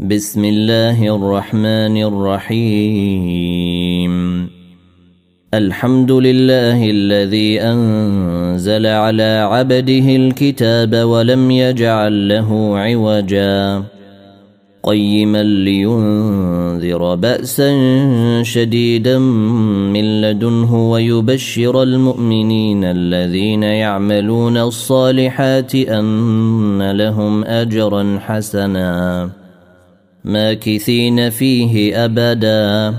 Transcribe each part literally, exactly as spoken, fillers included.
بسم الله الرحمن الرحيم. الحمد لله الذي أنزل على عبده الكتاب ولم يجعل له عوجا قيما لينذر بأسا شديدا من لدنه ويبشر المؤمنين الذين يعملون الصالحات أن لهم أجرا حسنا ماكثين فيه أبدا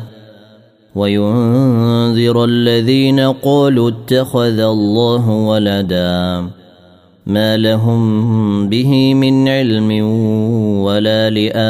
وينذر الذين قالوا اتخذ الله ولدا ما لهم به من علم ولا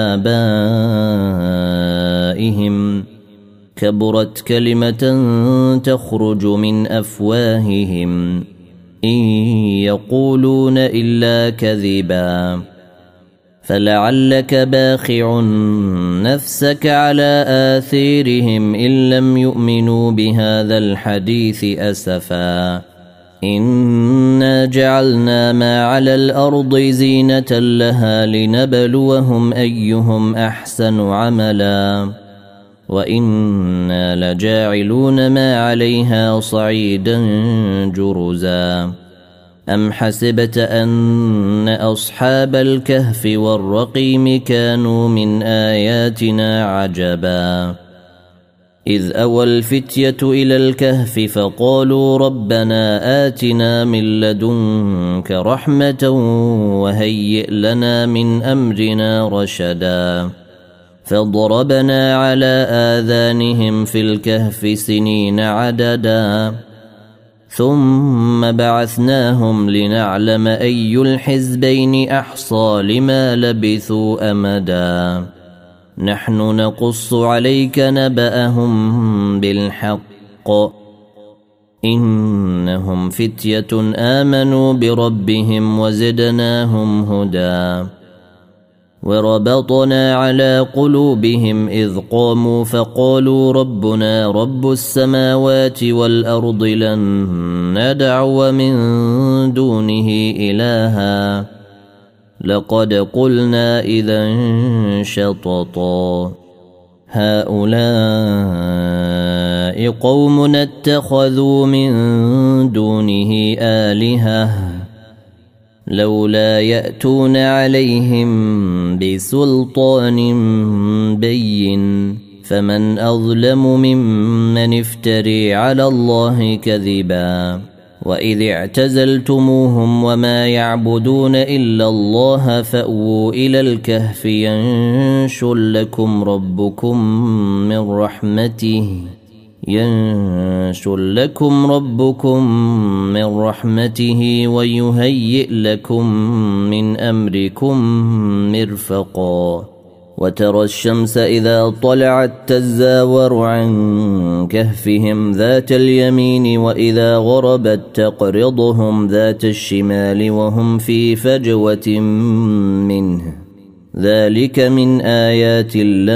لآبائهم كبرت كلمة تخرج من أفواههم إن يقولون إلا كذبا فلعلك باخع نفسك على آثيرهم إن لم يؤمنوا بهذا الحديث أسفا إنا جعلنا ما على الأرض زينة لها لنبلوهم أيهم أحسن عملا وإنا لجاعلون ما عليها صعيدا جرزا أم حسبت أن أصحاب الكهف والرقيم كانوا من آياتنا عجبا إذ أوى الفتية إلى الكهف فقالوا ربنا آتنا من لدنك رحمة وهيئ لنا من أمرنا رشدا فضربنا على آذانهم في الكهف سنين عددا ثم بعثناهم لنعلم أي الحزبين أحصى لما لبثوا أمدا نحن نقص عليك نبأهم بالحق إنهم فتية آمنوا بربهم وزدناهم هدى وربطنا على قلوبهم إذ قاموا فقالوا ربنا رب السماوات والأرض لن ندعو من دونه إلها لقد قلنا إذا شططا هؤلاء قوم اتخذوا من دونه آلهة لولا يأتون عليهم بسلطان بين فمن أظلم ممن افتري على الله كذبا وإذ اعتزلتموهم وما يعبدون إلا الله فأووا إلى الكهف ينشر لكم ربكم من رحمته ينشر لكم ربكم من رحمته ويهيئ لكم من أمركم مرفقا وترى الشمس إذا طلعت تزاور عن كهفهم ذات اليمين وإذا غربت تقرضهم ذات الشمال وهم في فجوة منه ذلك من آيات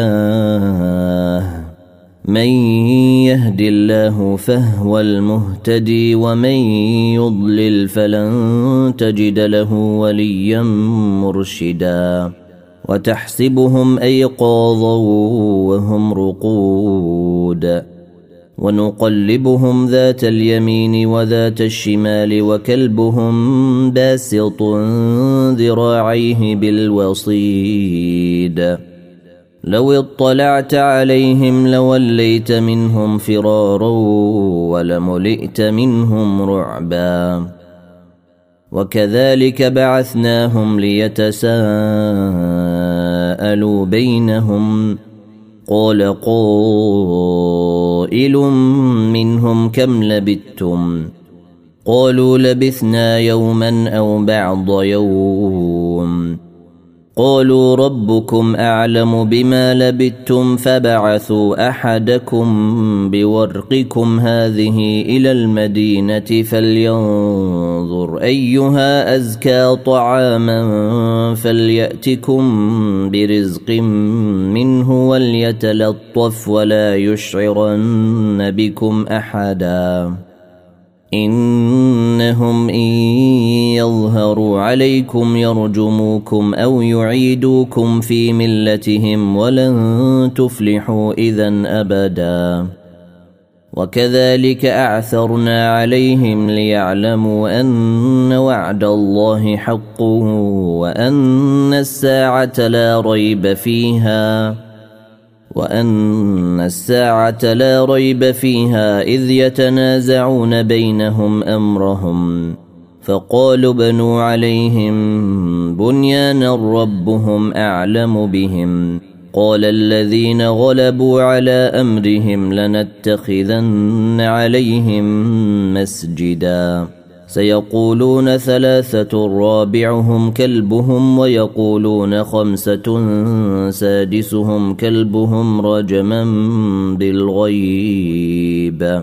الله من يهد الله فهو المهتدي ومن يضلل فلن تجد له وليا مرشدا وتحسبهم أيقاظا وهم رقود ونقلبهم ذات اليمين وذات الشمال وكلبهم باسط ذراعيه بالوصيد لو اطلعت عليهم لوليت منهم فرارا ولملئت منهم رعبا وكذلك بعثناهم ليتساءلوا بينهم قال قائل منهم كم لبثتم قالوا لبثنا يوما أو بعض يوم قالوا ربكم أعلم بما لبثتم فبعثوا أحدكم بورقكم هذه إلى المدينة فلينظر أيها أزكى طعاما فليأتكم برزق منه وليتلطف ولا يشعرن بكم أحدا إنهم إن يظهروا عليكم يرجموكم أو يعيدوكم في ملتهم ولن تفلحوا إذن أبدا وكذلك أعثرنا عليهم ليعلموا أن وعد الله حق وأن الساعة لا ريب فيها وأن الساعة لا ريب فيها إذ يتنازعون بينهم أمرهم فقالوا بنوا عليهم بنيانا ربهم أعلم بهم قال الذين غلبوا على أمرهم لنتخذن عليهم مسجدا سيقولون ثلاثة رابعهم كلبهم ويقولون خمسة سادسهم كلبهم رجما بالغيب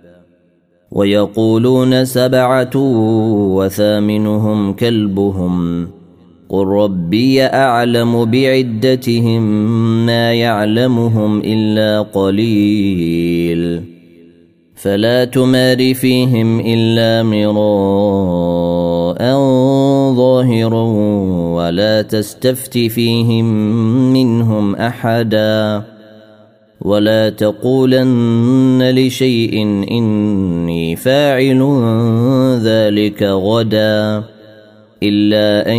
ويقولون سبعة وثامنهم كلبهم قل ربي أعلم بعدتهم ما يعلمهم إلا قليل فلا تمار فيهم إلا مراء ظاهرا ولا تستفت فيهم منهم أحدا ولا تقولن لشيء إني فاعل ذلك غدا إلا أن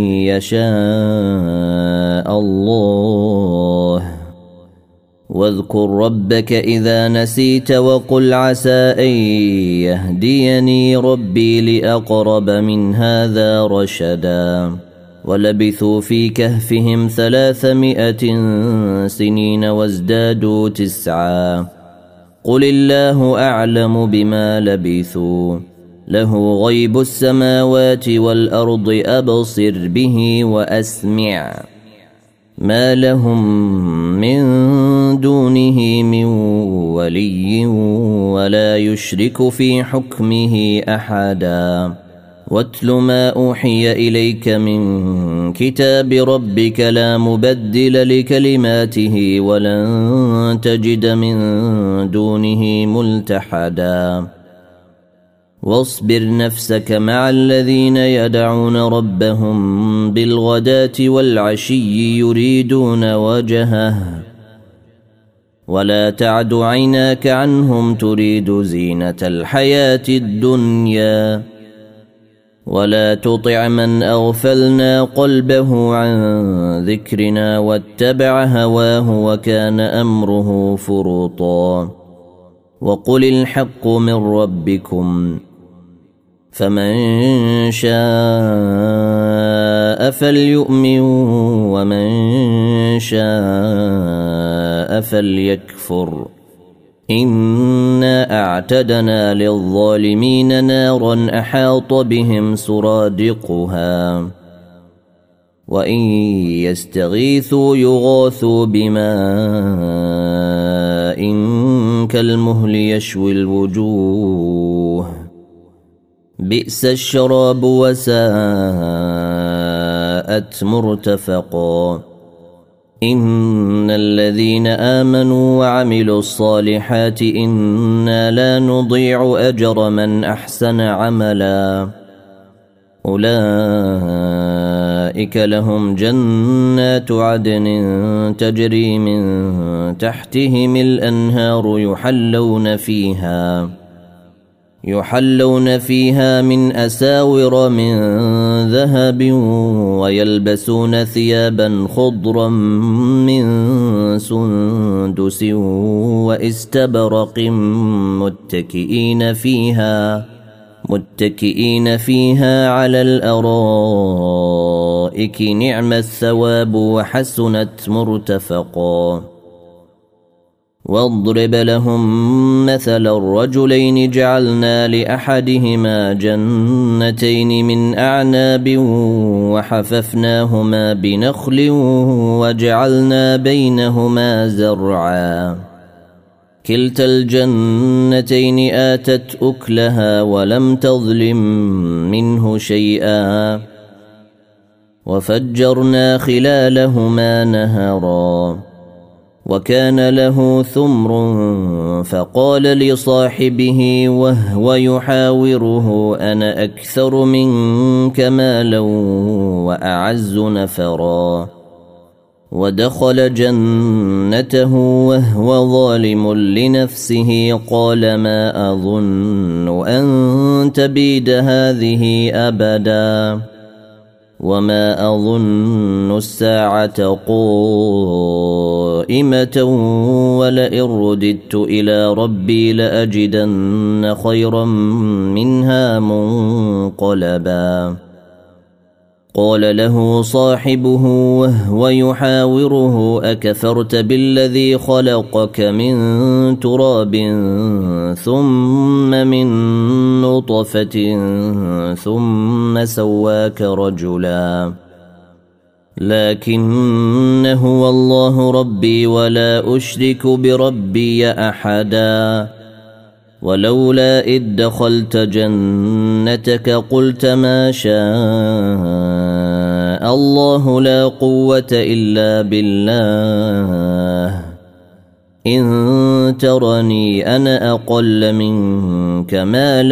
يشاء الله واذكر ربك إذا نسيت وقل عسى أن يهديني ربي لأقرب من هذا رشدا ولبثوا في كهفهم ثلاثمائة سنين وازدادوا تسعا قل الله أعلم بما لبثوا له غيب السماوات والأرض أبصر به وأسمع ما لهم من دونه من ولي ولا يشرك في حكمه أحدا واتل ما أوحي إليك من كتاب ربك لا مبدل لكلماته ولن تجد من دونه ملتحدا واصبر نفسك مع الذين يدعون ربهم بالغداة والعشي يريدون وجهه ولا تعد عيناك عنهم تريد زينة الحياة الدنيا ولا تطع من أغفلنا قلبه عن ذكرنا واتبع هواه وكان أمره فرطا وقل الحق من ربكم فمن شاء فليؤمن ومن شاء فليكفر إنا أعتدنا للظالمين نارا أحاط بهم سرادقها وإن يستغيثوا يغاثوا بماء كالمهل يشوي الوجوه بئس الشراب وساءت مرتفقا إن الذين آمنوا وعملوا الصالحات إنا لا نضيع أجر من أحسن عملا أولئك لهم جنات عدن تجري من تحتهم الأنهار يحلون فيها يحلون فيها من أساور من ذهب ويلبسون ثيابا خضرا من سندس واستبرق متكئين فيها متكئين فيها على الأرائك نعم الثواب وحسنت مرتفقا واضرب لهم مثل الرجلين جعلنا لأحدهما جنتين من أعناب وحففناهما بنخل وجعلنا بينهما زرعا كلتا الجنتين آتت أكلها ولم تظلم منه شيئا وفجرنا خلالهما نهرا وكان له ثمر فقال لصاحبه وهو يحاوره أنا أكثر منك مالا وأعز نفرا ودخل جنته وهو ظالم لنفسه قال ما أظن أن تبيد هذه أبدا وما أظن الساعة قائمة ولئن رددت إلى ربي لأجدن خيرا منها منقلبا قال له صاحبه وهو يحاوره أكفرت بالذي خلقك من تراب ثم من نطفة ثم سواك رجلا لكن هو الله ربي ولا أشرك بربي أحدا ولولا إذ دخلت جنتك قلت ما شاء الله لا قوة إلا بالله إن ترني أنا أقل منك مالا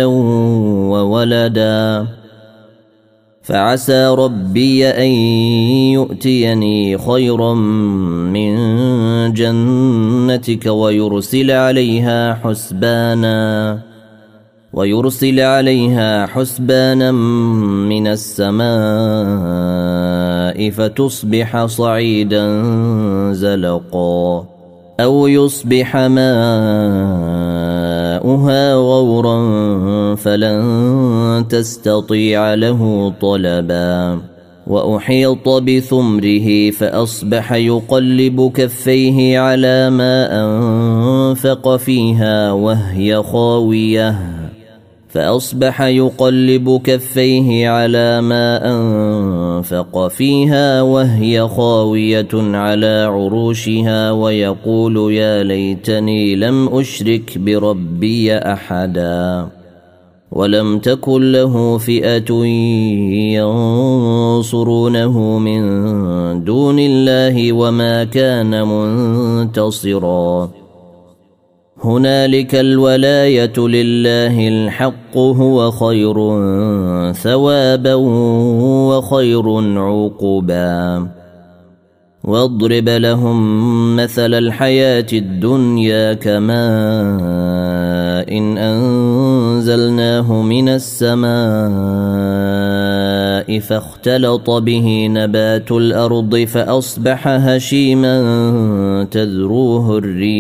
وولدا فعسى ربي أن يؤتيني خيرا من جنتك ويرسل عليها حسبانا ويرسل عليها حسبانا من السماء فتصبح صعيدا زلقا أو يصبح ماؤها غورا فلن تستطيع له طلبا وأحيط بثمره فأصبح يقلب كفيه على ما أنفق فيها وهي خاوية فأصبح يقلب كفيه على ما أنفق فيها وهي خاوية على عروشها ويقول يا ليتني لم أشرك بربي أحدا ولم تكن له فئة ينصرونه من دون الله وما كان منتصرا هنالك الولاية لله الحق هو خير ثوابا وخير عقبا واضرب لهم مثل الحياة الدنيا كماء إن أنزلناه من السماء فاختلط به نبات الأرض فأصبح هشيما تذروه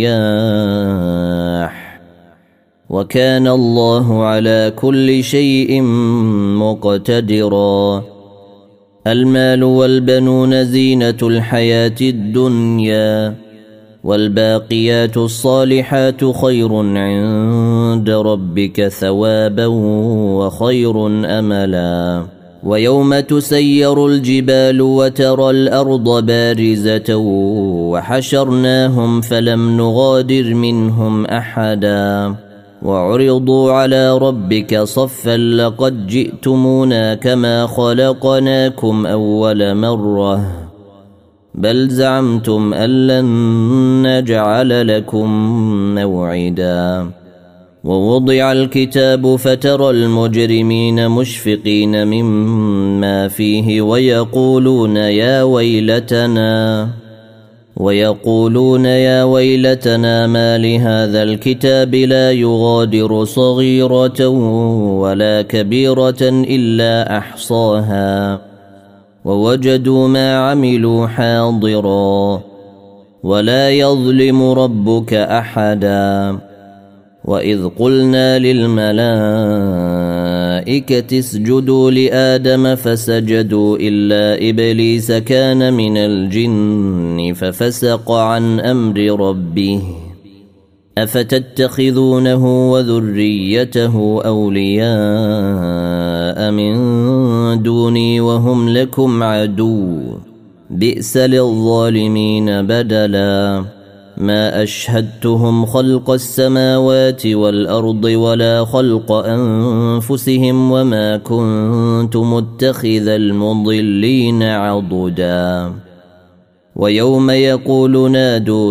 الرياح وكان الله على كل شيء مقتدرا المال والبنون زينة الحياة الدنيا والباقيات الصالحات خير عند ربك ثوابا وخير أملا ويوم تسير الجبال وترى الأرض بارزة وحشرناهم فلم نغادر منهم أحدا وعرضوا على ربك صفا لقد جئتمونا كما خلقناكم أول مرة بل زعمتم أن لن نجعل لكم موعدا ووضع الكتاب فترى المجرمين مشفقين مما فيه ويقولون يا ويلتنا ويقولون يا ويلتنا ما لهذا الكتاب لا يغادر صغيرة ولا كبيرة إلا أحصاها ووجدوا ما عملوا حاضرا ولا يظلم ربك أحدا وإذ قلنا للملائكة اسجدوا لآدم فسجدوا إلا إبليس كان من الجن ففسق عن أمر ربه أفتتخذونه وذريته أولياء من دوني وهم لكم عدو بئس للظالمين بدلا ما أشهدتهم خلق السماوات والأرض ولا خلق أنفسهم وما كنت متخذ المضلين عضدا ويوم يقول نادوا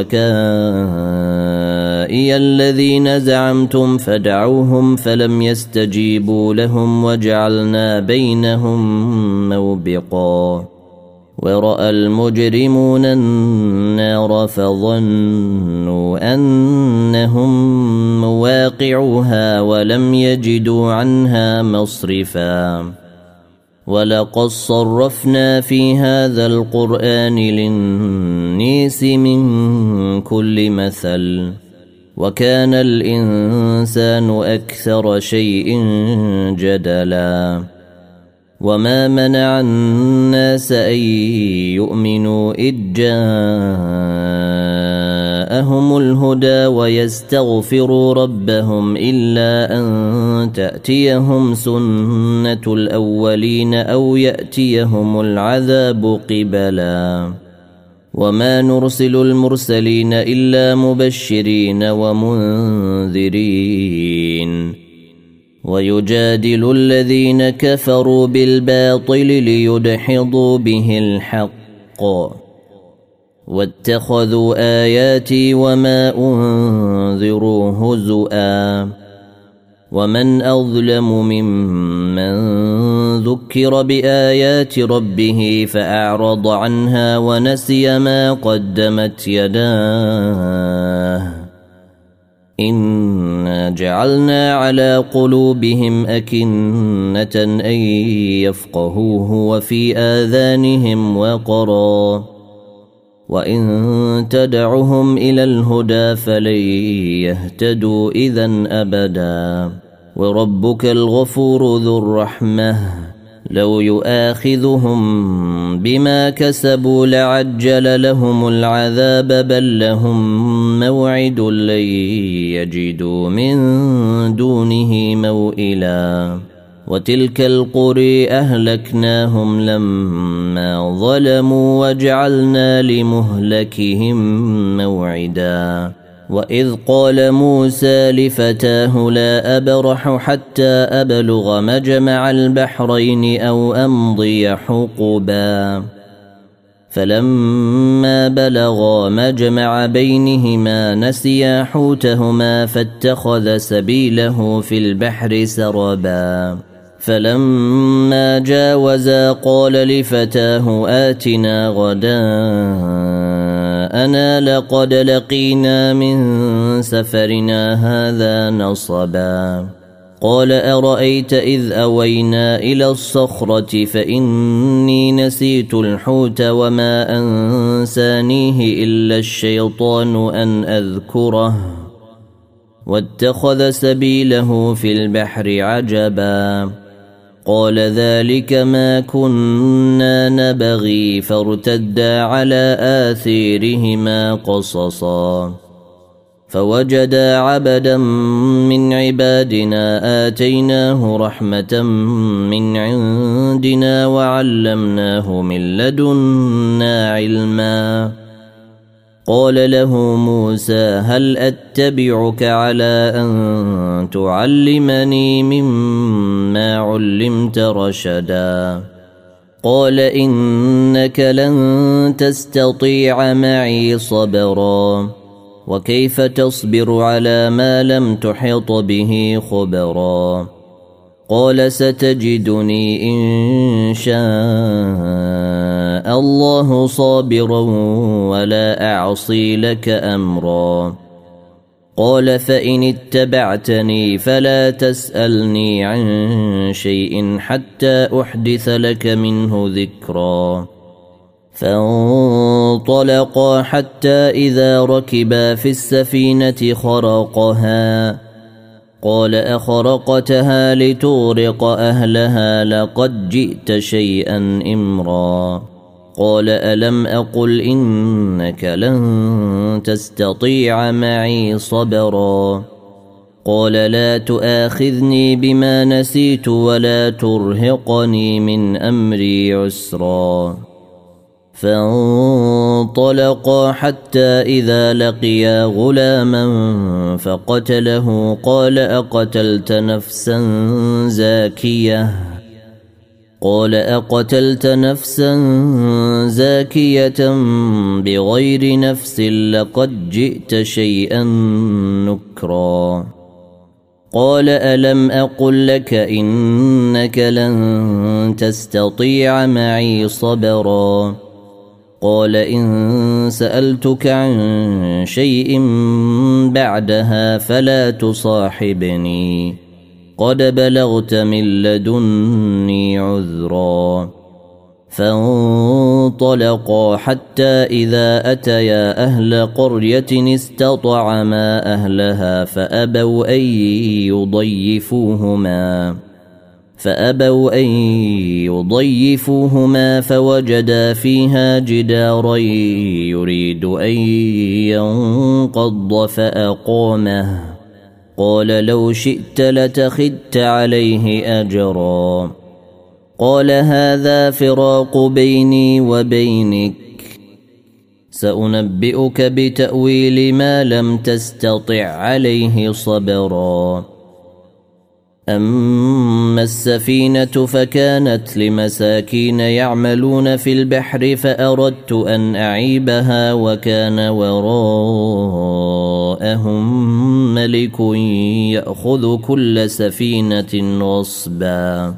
شركائي الذين زعمتم فدعوهم فلم يستجيبوا لهم وجعلنا بينهم موبقا ورأى المجرمون النار فظنوا أنهم مواقعوها ولم يجدوا عنها مصرفا ولقد صرفنا في هذا القرآن للناس من كل مثل وكان الإنسان أكثر شيء جدلا وما منع الناس أن يؤمنوا إذ جاءهم الهدى ويستغفروا ربهم إلا أن تأتيهم سنة الأولين أو يأتيهم العذاب قبلا وما نرسل المرسلين إلا مبشرين ومنذرين ويجادل الذين كفروا بالباطل ليدحضوا به الحق واتخذوا آياتي وما أنذروا هزؤا ومن أظلم ممن ذكر بآيات ربه فأعرض عنها ونسي ما قدمت يداه إنا جعلنا على قلوبهم أكنة أن يفقهوه وفي آذانهم وقرا وإن تدعهم إلى الهدى فلن يهتدوا إذن أبدا وربك الغفور ذو الرحمة لو يؤاخذهم بما كسبوا لعجل لهم العذاب بل لهم موعد لن يجدوا من دونه موئلا وتلك القرى أهلكناهم لما ظلموا وجعلنا لمهلكهم موعدا وإذ قال موسى لفتاه لا أبرح حتى أبلغ مجمع البحرين أو أمضي حقبا فلما بلغا مجمع بينهما نسيا حوتهما فاتخذ سبيله في البحر سربا فلما جاوزا قال لفتاه آتنا غداءنا لقد لقينا من سفرنا هذا نصبا قال أرأيت إذ أوينا إلى الصخرة فإني نسيت الحوت وما أنسانيه إلا الشيطان أن أذكره واتخذ سبيله في البحر عجبا قال ذلك ما كنا نبغي فارتدا على آثيرهما قصصا فوجدا عبدا من عبادنا آتيناه رحمة من عندنا وعلمناه من لدنا علما قال له موسى هل أتبعك على أن تعلمني مما علمت رشدا قال إنك لن تستطيع معي صبرا وكيف تصبر على ما لم تحط به خبرا قال ستجدني إن شاء الله صابرا ولا أعصي لك أمرا قال فإن اتبعتني فلا تسألني عن شيء حتى أحدث لك منه ذكرا فانطلقا حتى إذا ركبا في السفينة خرقها قال أخرقتها لتغرق أهلها لقد جئت شيئا إمرا قال ألم أقل إنك لن تستطيع معي صبرا قال لا تؤاخذني بما نسيت ولا ترهقني من أمري عسرا فانطلقا حتى إذا لقيا غلاما فقتله قال أقتلت نفسا زاكية قال أقتلت نفسا زاكية بغير نفس لقد جئت شيئا نكرا قال ألم أقل لك إنك لن تستطيع معي صبرا قال إن سألتك عن شيء بعدها فلا تصاحبني قد بلغت من لدني عذرا فانطلقا حتى إذا أتيا أهل قرية استطعما أهلها فأبوا أن يضيفوهما فأبوا أن يضيفوهما فوجدا فيها جدارا يريد أن ينقض فأقامه قال لو شئت لتخذت عليه أجرا قال هذا فراق بيني وبينك سأنبئك بتأويل ما لم تستطع عليه صبرا أما السفينة فكانت لمساكين يعملون في البحر فأردت أن أعيبها وكان وراءهم ملك يأخذ كل سفينة غصبا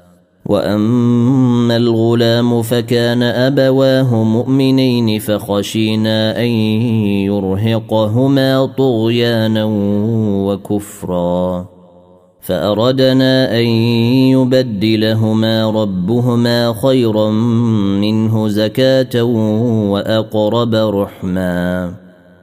وأما الغلام فكان أبواه مؤمنين فخشينا أن يرهقهما طغيانا وكفرا فأردنا أن يبدلهما ربهما خيرا منه زكاة وأقرب رحما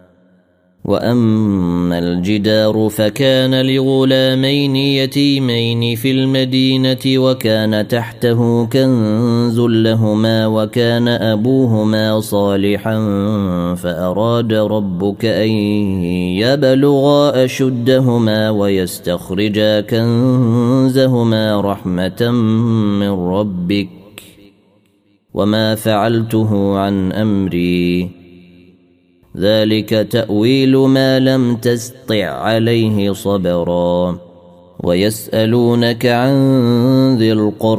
وأما الجدار فكان لغلامين يتيمين في المدينة وكان تحته كنز لهما وكان أبوهما صالحا فأراد ربك أن يبلغا أشدهما ويستخرجا كنزهما رحمة من ربك وما فعلته عن أمري ذلك تأويل ما لم تستطع عليه صبرا ويسألونك عن ذي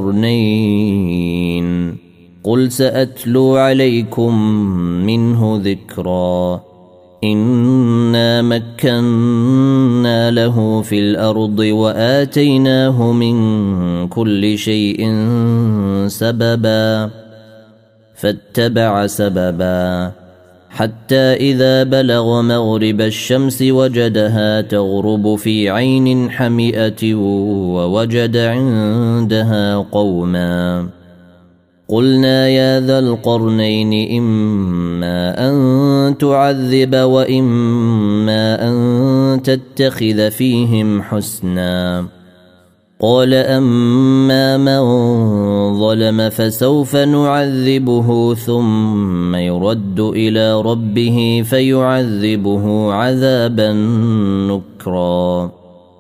القرنين قل سأتلو عليكم منه ذكرا إنا مكنا له في الأرض وآتيناه من كل شيء سببا فاتبع سببا حتى إذا بلغ مغرب الشمس وجدها تغرب في عين حمئة ووجد عندها قوما قلنا يا ذا القرنين إما أن تعذب وإما أن تتخذ فيهم حسنا قال أما من ظلم فسوف نعذبه ثم يرد إلى ربه فيعذبه عذابا نكرا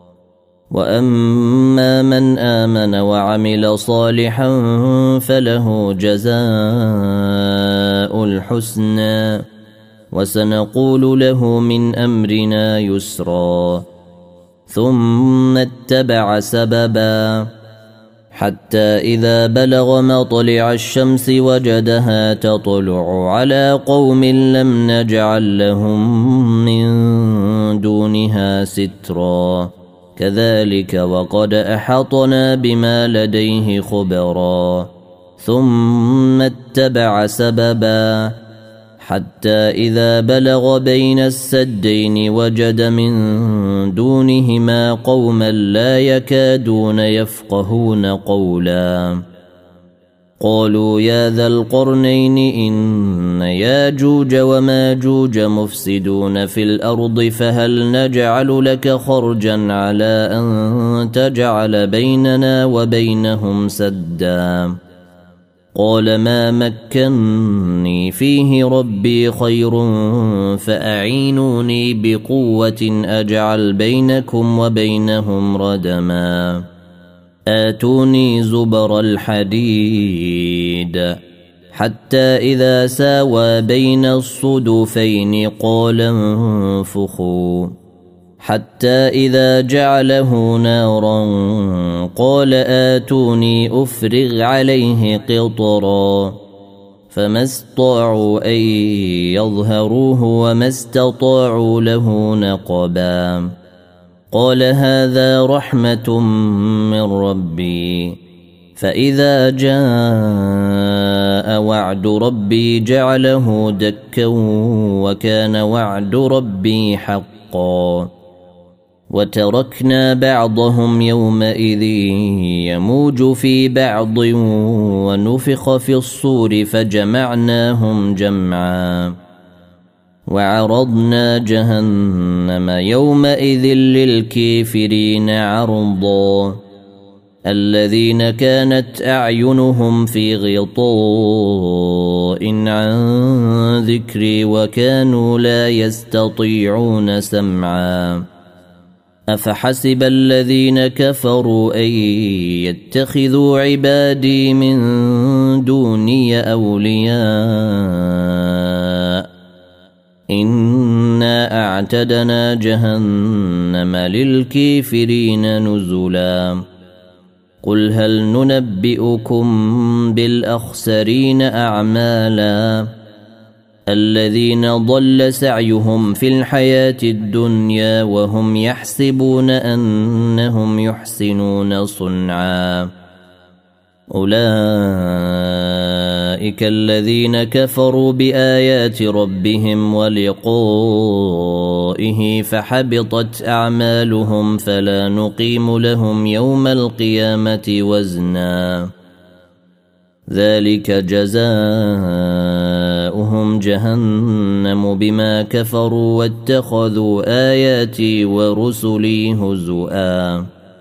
وأما من آمن وعمل صالحا فله جزاء الحسنى وسنقول له من أمرنا يسرا ثم اتبع سببا حتى إذا بلغ مطلع الشمس وجدها تطلع على قوم لم نجعل لهم من دونها سترا كذلك وقد أحطنا بما لديه خبرا ثم اتبع سببا حتى إذا بلغ بين السدين وجد من دونهما قوما لا يكادون يفقهون قولا قالوا يا ذا القرنين إن ياجوج وماجوج مفسدون في الأرض فهل نجعل لك خرجا على أن تجعل بيننا وبينهم سدا قال ما مكني فيه ربي خير فأعينوني بقوة أجعل بينكم وبينهم ردما آتوني زبر الحديد حتى إذا ساوى بين الصدفين قال انفخوا حتى إذا جعله نارا قال آتوني أفرغ عليه قطرا فما استطاعوا أن يظهروه وما استطاعوا له نقبا قال هذا رحمة من ربي فإذا جاء وعد ربي جعله دكا وكان وعد ربي حقا وتركنا بعضهم يومئذ يموج في بعض ونفخ في الصور فجمعناهم جمعا وعرضنا جهنم يومئذ للكافرين عرضا الذين كانت أعينهم في غطاء عن ذكري وكانوا لا يستطيعون سمعا أفحسب الذين كفروا أن يتخذوا عبادي من دوني أولياء إنا أعتدنا جهنم للكافرين نزلا قل هل ننبئكم بالأخسرين أعمالا الذين ضل سعيهم في الحياة الدنيا وهم يحسبون أنهم يحسنون صنعا أولئك الذين كفروا بآيات ربهم ولقائه فحبطت أعمالهم فلا نقيم لهم يوم القيامة وزنا ذلك جزاؤهم جهنم بما كفروا واتخذوا آياتي ورسلي هزؤا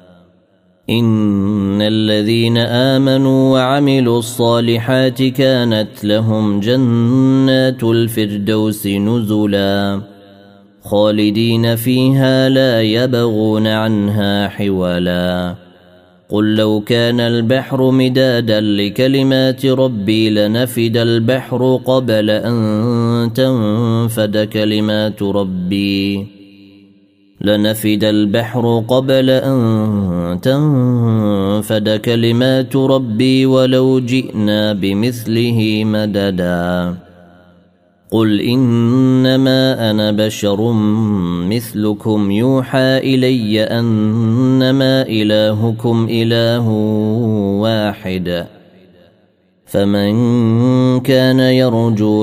إن الذين آمنوا وعملوا الصالحات كانت لهم جنات الفردوس نزلا خالدين فيها لا يبغون عنها حولا قل لو كان البحر مدادا لكلمات ربي لنفد البحر قبل أن تنفد كلمات ربي لنفد البحر قبل أن تنفد كلمات ربي ولو جئنا بمثله مددا قل إنما أنا بشر مثلكم يوحى إلي أنما إلهكم إله واحد فمن كان يرجو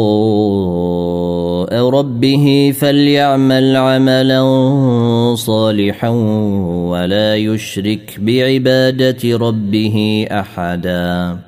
لقاء ربه فليعمل عملا صالحا ولا يشرك بعبادة ربه أحدا